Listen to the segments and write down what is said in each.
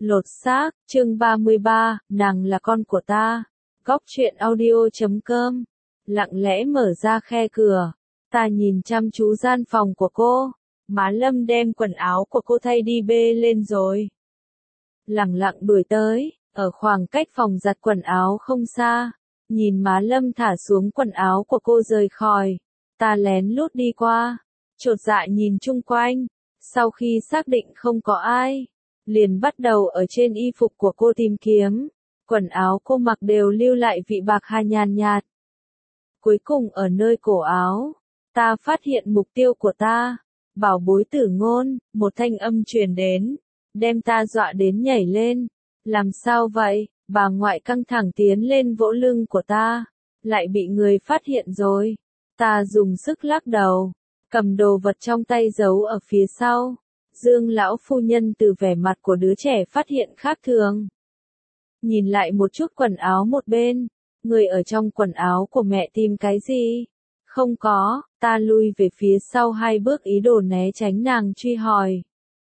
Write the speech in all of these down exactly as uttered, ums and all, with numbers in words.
Lột xác, chương ba mươi ba, nàng là con của ta. Góc truyện audio chấm com. Lặng lẽ mở ra khe cửa. Ta nhìn chăm chú gian phòng của cô. Má Lâm đem quần áo của cô thay đi bê lên rồi. Lặng lặng đuổi tới, ở khoảng cách phòng giặt quần áo không xa. Nhìn má Lâm thả xuống quần áo của cô rời khỏi. Ta lén lút đi qua. Chột dạ nhìn chung quanh. Sau khi xác định không có ai, liền bắt đầu ở trên y phục của cô tìm kiếm. Quần áo cô mặc đều lưu lại vị bạc hà nhàn nhạt. Cuối cùng ở nơi cổ áo, ta phát hiện mục tiêu của ta. Bảo bối Tử Ngôn, một thanh âm truyền đến, đem ta dọa đến nhảy lên. Làm sao vậy? Bà ngoại căng thẳng tiến lên vỗ lưng của ta. Lại bị người phát hiện rồi. Ta dùng sức lắc đầu, cầm đồ vật trong tay giấu ở phía sau. Dương lão phu nhân từ vẻ mặt của đứa trẻ phát hiện khác thường. Nhìn lại một chút quần áo một bên. Người ở trong quần áo của mẹ tìm cái gì? Không có, ta lui về phía sau hai bước ý đồ né tránh nàng truy hỏi.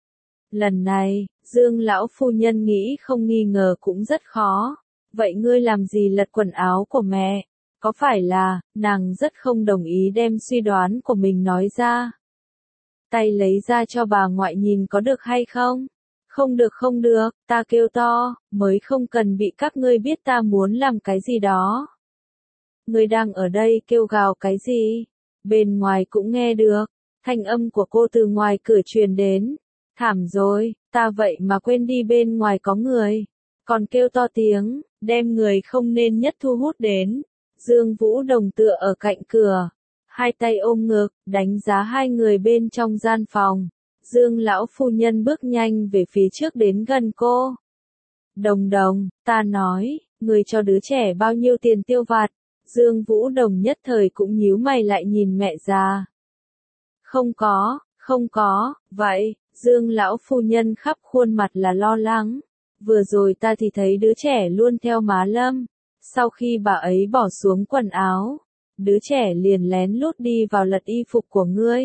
Lần này, Dương lão phu nhân nghĩ không nghi ngờ cũng rất khó. Vậy ngươi làm gì lật quần áo của mẹ? Có phải là, nàng rất không đồng ý đem suy đoán của mình nói ra. Tay lấy ra cho bà ngoại nhìn có được hay không? Không được không được, ta kêu to, mới không cần bị các ngươi biết ta muốn làm cái gì đó. Ngươi đang ở đây kêu gào cái gì? Bên ngoài cũng nghe được, thanh âm của cô từ ngoài cửa truyền đến. Thảm rồi, ta vậy mà quên đi bên ngoài có người. Còn kêu to tiếng, đem người không nên nhất thu hút đến. Dương Vũ Đồng tựa ở cạnh cửa, hai tay ôm ngực, đánh giá hai người bên trong gian phòng. Dương lão phu nhân bước nhanh về phía trước đến gần cô. Đồng đồng, ta nói, người cho đứa trẻ bao nhiêu tiền tiêu vặt? Dương Vũ Đồng nhất thời cũng nhíu mày lại nhìn mẹ già. Không có, không có, vậy, Dương lão phu nhân khắp khuôn mặt là lo lắng. Vừa rồi ta thì thấy đứa trẻ luôn theo má Lâm. Sau khi bà ấy bỏ xuống quần áo, đứa trẻ liền lén lút đi vào lật y phục của ngươi.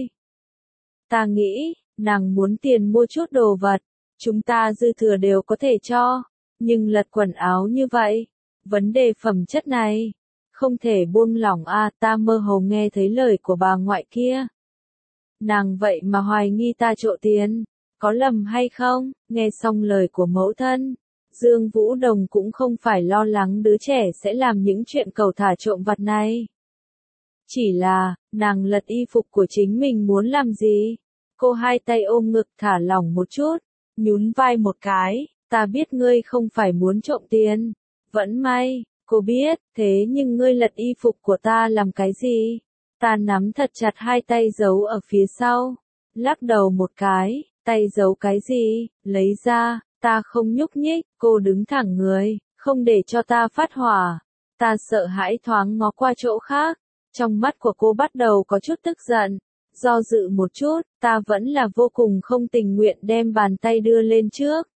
Ta nghĩ, nàng muốn tiền mua chút đồ vật, chúng ta dư thừa đều có thể cho, nhưng lật quần áo như vậy, vấn đề phẩm chất này, không thể buông lỏng a. Ta mơ hồ nghe thấy lời của bà ngoại kia. Nàng vậy mà hoài nghi ta trộm tiền, có lầm hay không? Nghe xong lời của mẫu thân, Dương Vũ Đồng cũng không phải lo lắng đứa trẻ sẽ làm những chuyện cẩu thả trộm vặt này. Chỉ là, nàng lật y phục của chính mình muốn làm gì? Cô hai tay ôm ngực thả lỏng một chút, nhún vai một cái, ta biết ngươi không phải muốn trộm tiền. Vẫn may, cô biết, thế nhưng ngươi lật y phục của ta làm cái gì? Ta nắm thật chặt hai tay giấu ở phía sau, lắc đầu một cái, tay giấu cái gì? Lấy ra. Ta không nhúc nhích, cô đứng thẳng người, không để cho ta phát hỏa. Ta sợ hãi thoáng ngó qua chỗ khác, trong mắt của cô bắt đầu có chút tức giận. Do dự một chút, ta vẫn là vô cùng không tình nguyện đem bàn tay đưa lên trước.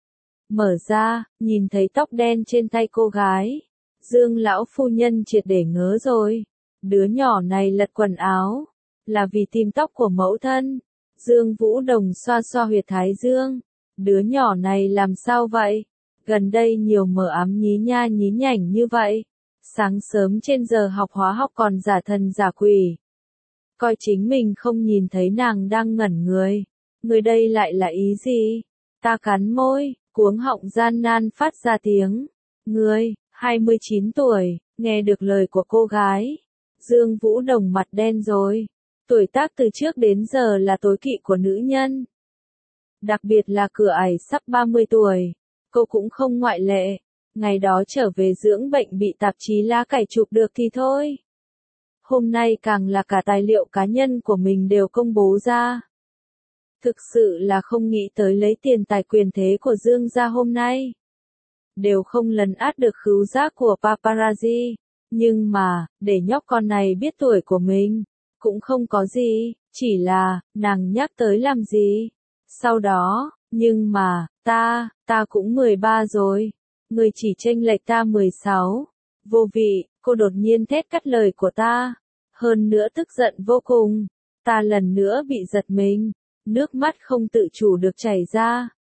Mở ra, nhìn thấy tóc đen trên tay cô gái. Dương lão phu nhân triệt để ngớ rồi. Đứa nhỏ này lật quần áo, là vì tìm tóc của mẫu thân. Dương Vũ Đồng xoa xoa huyệt thái dương. Đứa nhỏ này làm sao vậy? Gần đây nhiều mờ ám nhí nha nhí nhảnh như vậy. Sáng sớm trên giờ học hóa học còn giả thần giả quỷ. Coi chính mình không nhìn thấy nàng đang ngẩn người. Người đây lại là ý gì? Ta cắn môi, cuống họng gian nan phát ra tiếng. Ngươi, hai mươi chín tuổi, nghe được lời của cô gái. Dương Vũ Đồng mặt đen rồi. Tuổi tác từ trước đến giờ là tối kỵ của nữ nhân. Đặc biệt là cửa ải sắp ba mươi tuổi, cô cũng không ngoại lệ. Ngày đó trở về dưỡng bệnh bị tạp chí lá cải chụp được thì thôi. Hôm nay càng là cả tài liệu cá nhân của mình đều công bố ra. Thực sự là không nghĩ tới lấy tiền tài quyền thế của Dương gia hôm nay. Đều không lấn át được khứu giác của paparazzi. Nhưng mà, để nhóc con này biết tuổi của mình, cũng không có gì, chỉ là, nàng nhắc tới làm gì. Sau đó, nhưng mà, ta, ta cũng mười ba rồi. Người chỉ chênh lệch ta mười sáu. Vô vị, cô đột nhiên thét cắt lời của ta. Hơn nữa tức giận vô cùng. Ta lần nữa bị giật mình. Nước mắt không tự chủ được chảy ra.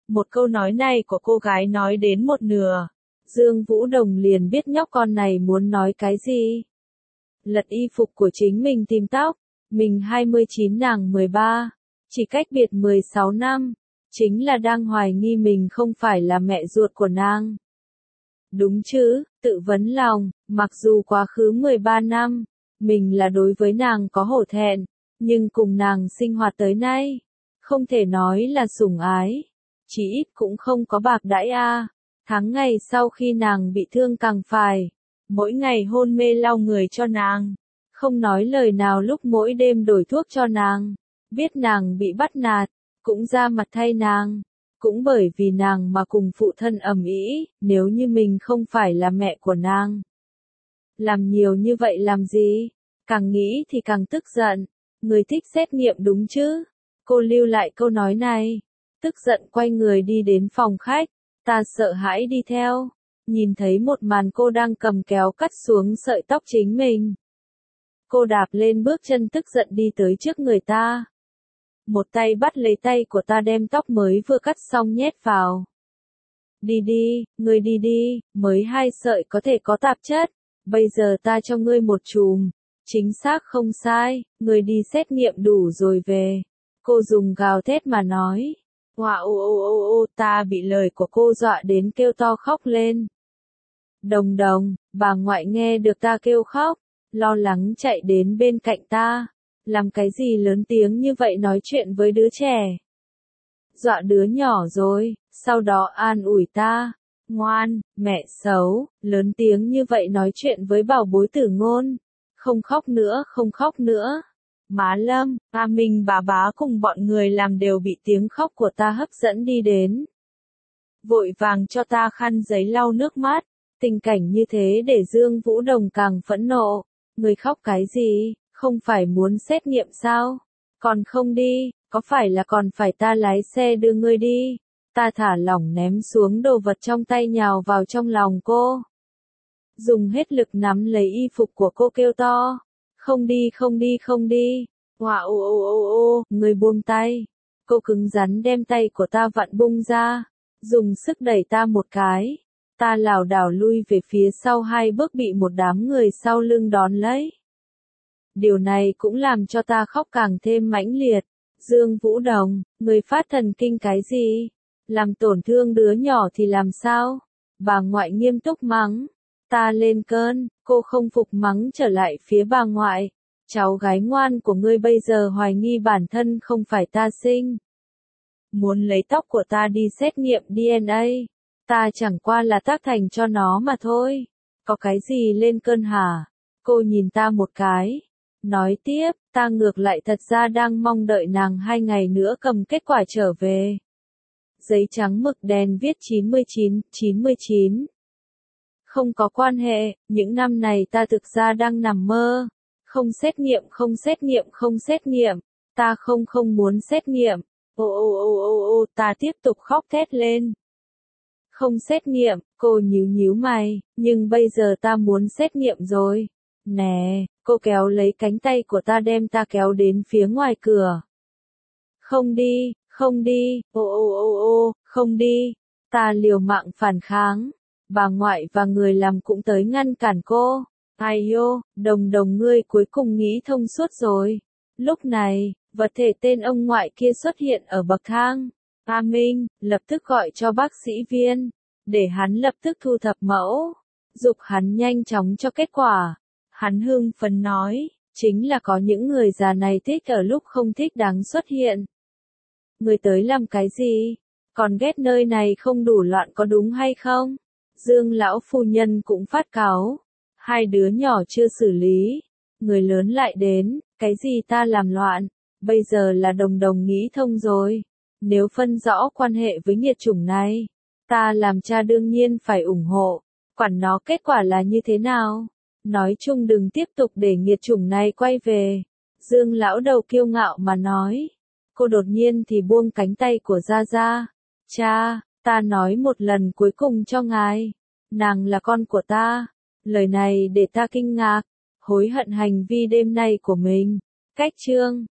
Một câu nói này của cô gái nói đến một nửa. Dương Vũ Đồng liền biết nhóc con này muốn nói cái gì. Lật y phục của chính mình tìm tóc. Mình hai mươi chín nàng mười ba. Chỉ cách biệt mười sáu năm. Chính là đang hoài nghi mình không phải là mẹ ruột của nàng. Đúng chứ, tự vấn lòng, mặc dù quá khứ mười ba năm, mình là đối với nàng có hổ thẹn, nhưng cùng nàng sinh hoạt tới nay, không thể nói là sủng ái, chỉ ít cũng không có bạc đãi a. Tháng ngày sau khi nàng bị thương càng phải, mỗi ngày hôn mê lau người cho nàng, không nói lời nào lúc mỗi đêm đổi thuốc cho nàng, biết nàng bị bắt nạt, cũng ra mặt thay nàng. Cũng bởi vì nàng mà cùng phụ thân ầm ĩ, nếu như mình không phải là mẹ của nàng. Làm nhiều như vậy làm gì? Càng nghĩ thì càng tức giận. Người thích xét nghiệm đúng chứ? Cô lưu lại câu nói này. Tức giận quay người đi đến phòng khách. Ta sợ hãi đi theo. Nhìn thấy một màn cô đang cầm kéo cắt xuống sợi tóc chính mình. Cô đạp lên bước chân tức giận đi tới trước người ta. Một tay bắt lấy tay của ta đem tóc mới vừa cắt xong nhét vào. Đi đi, ngươi đi đi, mới hai sợi có thể có tạp chất. Bây giờ ta cho ngươi một chùm. Chính xác không sai, ngươi đi xét nghiệm đủ rồi về. Cô dùng gào thét mà nói. Wow, ô ô ô ô, ta bị lời của cô dọa đến kêu to khóc lên. Đồng đồng, bà ngoại nghe được ta kêu khóc, lo lắng chạy đến bên cạnh ta. Làm cái gì lớn tiếng như vậy nói chuyện với đứa trẻ? Dọa đứa nhỏ rồi, sau đó an ủi ta. Ngoan, mẹ xấu, lớn tiếng như vậy nói chuyện với bảo bối Tử Ngôn. Không khóc nữa, không khóc nữa. Má Lâm, A Minh bà bá cùng bọn người làm đều bị tiếng khóc của ta hấp dẫn đi đến. Vội vàng cho ta khăn giấy lau nước mắt. Tình cảnh như thế để Dương Vũ Đồng càng phẫn nộ. Người khóc cái gì? Không phải muốn xét nghiệm sao? Còn không đi, có phải là còn phải ta lái xe đưa ngươi đi? Ta thả lỏng ném xuống đồ vật trong tay nhào vào trong lòng cô. Dùng hết lực nắm lấy y phục của cô kêu to. Không đi không đi không đi. Wow ô ô ô ô, ngươi buông tay. Cô cứng rắn đem tay của ta vặn bung ra. Dùng sức đẩy ta một cái. Ta lảo đảo lui về phía sau hai bước bị một đám người sau lưng đón lấy. Điều này cũng làm cho ta khóc càng thêm mãnh liệt. Dương Vũ Đồng, người phát thần kinh cái gì? Làm tổn thương đứa nhỏ thì làm sao? Bà ngoại nghiêm túc mắng. Ta lên cơn, cô không phục mắng trở lại phía bà ngoại. Cháu gái ngoan của ngươi bây giờ hoài nghi bản thân không phải ta sinh. Muốn lấy tóc của ta đi xét nghiệm đê en a. Ta chẳng qua là tác thành cho nó mà thôi. Có cái gì lên cơn hả? Cô nhìn ta một cái. Nói tiếp, ta ngược lại thật ra đang mong đợi nàng hai ngày nữa cầm kết quả trở về. Giấy trắng mực đen viết chín mươi chín, chín mươi chín. Không có quan hệ, những năm này ta thực ra đang nằm mơ. Không xét nghiệm, không xét nghiệm, không xét nghiệm. Ta không không muốn xét nghiệm. Ô ô ô ô ô, ta tiếp tục khóc thét lên. Không xét nghiệm, cô nhíu nhíu mày, nhưng bây giờ ta muốn xét nghiệm rồi. Nè, cô kéo lấy cánh tay của ta đem ta kéo đến phía ngoài cửa. Không đi, không đi, ô ô ô ô, không đi. Ta liều mạng phản kháng. Bà ngoại và người làm cũng tới ngăn cản cô. Ai ô, đồng đồng ngươi cuối cùng nghĩ thông suốt rồi. Lúc này, vật thể tên ông ngoại kia xuất hiện ở bậc thang. A Minh, lập tức gọi cho bác sĩ Viên. Để hắn lập tức thu thập mẫu. Dục hắn nhanh chóng cho kết quả. Hắn hưng phấn nói, chính là có những người già này thích ở lúc không thích đáng xuất hiện. Người tới làm cái gì? Còn ghét nơi này không đủ loạn có đúng hay không? Dương lão phu nhân cũng phát cáu. Hai đứa nhỏ chưa xử lý. Người lớn lại đến, cái gì ta làm loạn? Bây giờ là đồng đồng nghĩ thông rồi. Nếu phân rõ quan hệ với nghiệt chủng này, ta làm cha đương nhiên phải ủng hộ. Quản nó kết quả là như thế nào? Nói chung đừng tiếp tục để nghiệt chủng này quay về. Dương lão đầu kiêu ngạo mà nói. Cô đột nhiên thì buông cánh tay của Gia Gia. Cha, ta nói một lần cuối cùng cho ngài. Nàng là con của ta. Lời này để ta kinh ngạc. Hối hận hành vi đêm nay của mình. Cách chương.